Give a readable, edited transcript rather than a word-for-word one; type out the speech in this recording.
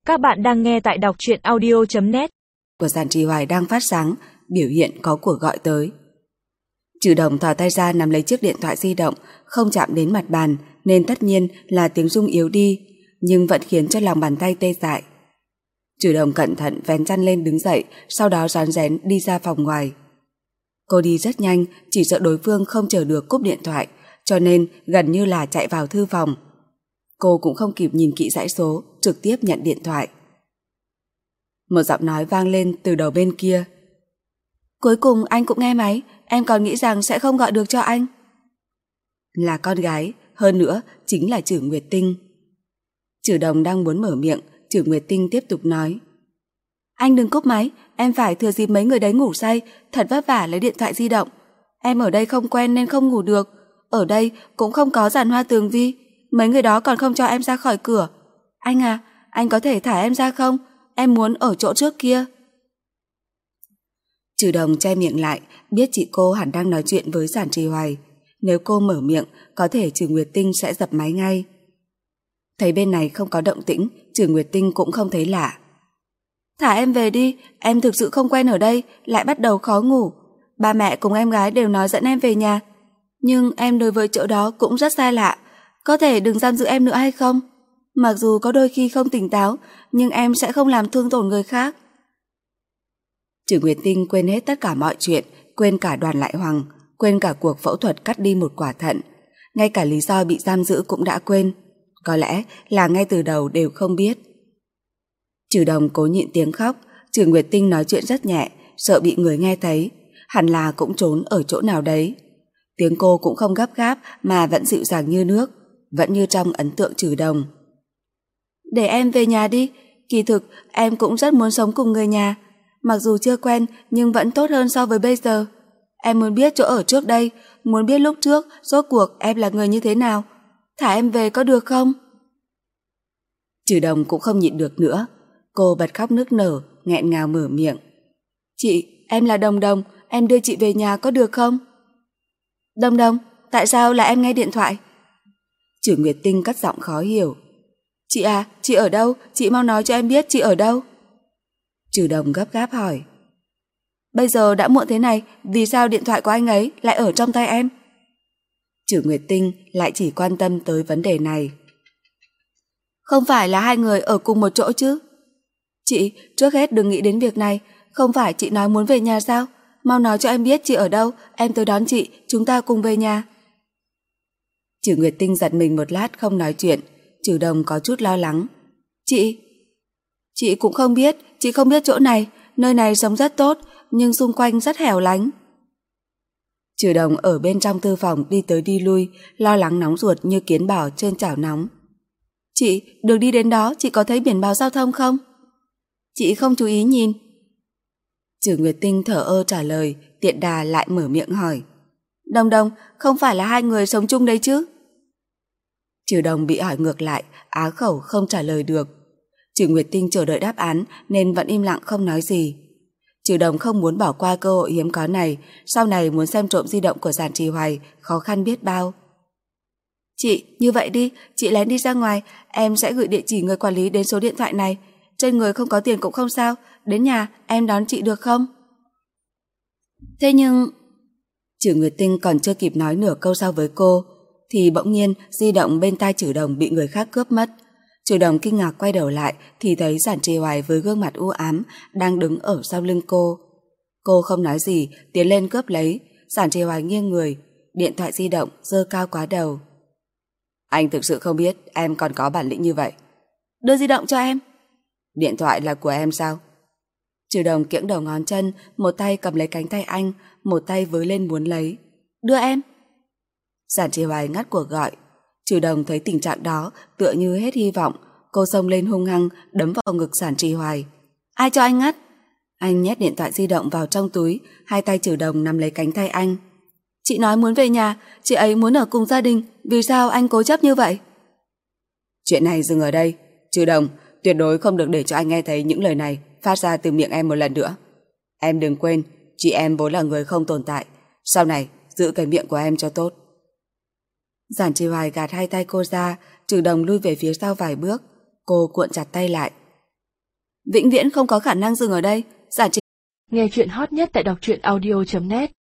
Các bạn đang nghe tại đọc truyện audio.net. Của Giản Trì Hoài đang phát sáng, biểu hiện có cuộc gọi tới. Trừ Đồng thò tay ra nắm lấy chiếc điện thoại di động, không chạm đến mặt bàn nên tất nhiên là tiếng rung yếu đi, nhưng vẫn khiến cho lòng bàn tay tê dại. Trừ Đồng cẩn thận vén chăn lên đứng dậy, sau đó rón rén đi ra phòng ngoài. Cô đi rất nhanh, chỉ sợ đối phương không chờ được cúp điện thoại, cho nên gần như là chạy vào thư phòng. Cô cũng không kịp nhìn kỹ dãy số, trực tiếp nhận điện thoại. Một giọng nói vang lên từ đầu bên kia. Cuối cùng anh cũng nghe máy, em còn nghĩ rằng sẽ không gọi được cho anh. Là con gái, hơn nữa chính là Trử Nguyệt Tinh. Trừ Đồng đang muốn mở miệng, Trử Nguyệt Tinh tiếp tục nói. Anh đừng cúp máy, em phải thừa dịp mấy người đấy ngủ say, thật vất vả lấy điện thoại di động. Em ở đây không quen nên không ngủ được, ở đây cũng không có giàn hoa tường vi, mấy người đó còn không cho em ra khỏi cửa. Anh à, anh có thể thả em ra không? Em muốn ở chỗ trước kia. Trừ Đồng che miệng lại, biết chị cô hẳn đang nói chuyện với Giản Trì Hoài. Nếu cô mở miệng, có thể Trử Nguyệt Tinh sẽ dập máy ngay. Thấy bên này không có động tĩnh, Trử Nguyệt Tinh cũng không thấy lạ. Thả em về đi, em thực sự không quen ở đây, lại bắt đầu khó ngủ. Ba mẹ cùng em gái đều nói dẫn em về nhà. Nhưng em đối với chỗ đó cũng rất xa lạ. Có thể đừng giam giữ em nữa hay không? Mặc dù có đôi khi không tỉnh táo, nhưng em sẽ không làm thương tổn người khác. Trử Nguyệt Tinh quên hết tất cả mọi chuyện, quên cả Đoàn Lại Hoàng, quên cả cuộc phẫu thuật cắt đi một quả thận. Ngay cả lý do bị giam giữ cũng đã quên. Có lẽ là ngay từ đầu đều không biết. Trừ Đồng cố nhịn tiếng khóc. Trử Nguyệt Tinh nói chuyện rất nhẹ, sợ bị người nghe thấy, hẳn là cũng trốn ở chỗ nào đấy. Tiếng cô cũng không gấp gáp mà vẫn dịu dàng như nước, vẫn như trong ấn tượng Trừ Đồng. Để em về nhà đi, kỳ thực em cũng rất muốn sống cùng người nhà, mặc dù chưa quen nhưng vẫn tốt hơn so với bây giờ. Em muốn biết chỗ ở trước đây, muốn biết lúc trước rốt cuộc em là người như thế nào. Thả em về có được không? Trừ Đồng cũng không nhịn được nữa, cô bật khóc nức nở, nghẹn ngào mở miệng. Chị, em là Đồng Đồng, em đưa chị về nhà có được không? Đồng Đồng, tại sao là em nghe điện thoại? Trử Nguyệt Tinh cất giọng khó hiểu. Chị à, chị ở đâu? Chị mau nói cho em biết chị ở đâu. Trừ Đồng gấp gáp hỏi. Bây giờ đã muộn thế này, vì sao điện thoại của anh ấy lại ở trong tay em? Trử Nguyệt Tinh lại chỉ quan tâm tới vấn đề này. Không phải là hai người ở cùng một chỗ chứ? Chị, trước hết đừng nghĩ đến việc này, không phải chị nói muốn về nhà sao? Mau nói cho em biết chị ở đâu, em tới đón chị, chúng ta cùng về nhà. Trử Nguyệt Tinh giật mình một lát không nói chuyện. Trừ Đồng có chút lo lắng. Chị cũng không biết, chị không biết chỗ này, nơi này sống rất tốt, nhưng xung quanh rất hẻo lánh. Trừ Đồng ở bên trong thư phòng đi tới đi lui, lo lắng nóng ruột như kiến bò trên chảo nóng. Chị, đường đi đến đó chị có thấy biển báo giao thông không? Chị không chú ý nhìn. Trử Nguyệt Tinh thở ơ trả lời, tiện đà lại mở miệng hỏi. Đồng Đồng, không phải là hai người sống chung đấy chứ? Trừ Đồng bị hỏi ngược lại, á khẩu không trả lời được. Trử Nguyệt Tinh chờ đợi đáp án nên vẫn im lặng không nói gì. Trừ Đồng không muốn bỏ qua cơ hội hiếm có này, sau này muốn xem trộm di động của Giản Trì Hoài khó khăn biết bao. Chị, như vậy đi, chị lén đi ra ngoài, em sẽ gửi địa chỉ người quản lý đến số điện thoại này. Trên người không có tiền cũng không sao, đến nhà em đón chị được không? Thế nhưng... Trử Nguyệt Tinh còn chưa kịp nói nửa câu sau với cô, thì bỗng nhiên di động bên tai Trừ Đồng bị người khác cướp mất. Trừ Đồng kinh ngạc quay đầu lại thì thấy Giản Trì Hoài với gương mặt u ám đang đứng ở sau lưng cô. Cô không nói gì, tiến lên cướp lấy. Giản Trì Hoài nghiêng người, điện thoại di động giơ cao quá đầu. Anh thực sự không biết em còn có bản lĩnh như vậy. Đưa di động cho em. Điện thoại là của em sao? Trừ Đồng kiễng đầu ngón chân, một tay cầm lấy cánh tay anh, một tay với lên muốn lấy. Đưa em. Giản Trì Hoài ngắt cuộc gọi. Trừ Đồng thấy tình trạng đó tựa như hết hy vọng, cô xông lên hung hăng đấm vào ngực Giản Trì Hoài. Ai cho anh ngắt? Anh nhét điện thoại di động vào trong túi, hai tay Trừ Đồng nắm lấy cánh tay anh. Chị nói muốn về nhà, chị ấy muốn ở cùng gia đình, vì sao anh cố chấp như vậy? Chuyện này dừng ở đây. Trừ Đồng, tuyệt đối không được để cho anh nghe thấy những lời này phát ra từ miệng em một lần nữa. Em đừng quên, chị em vốn là người không tồn tại, sau này giữ cái miệng của em cho tốt. Giản Trì Hoài gạt hai tay cô ra, Trừ Đồng lui về phía sau vài bước. Cô cuộn chặt tay lại. Vĩnh viễn không có khả năng dừng ở đây. Giản Trịch. Nghe chuyện hot nhất tại đọc truyện audio.net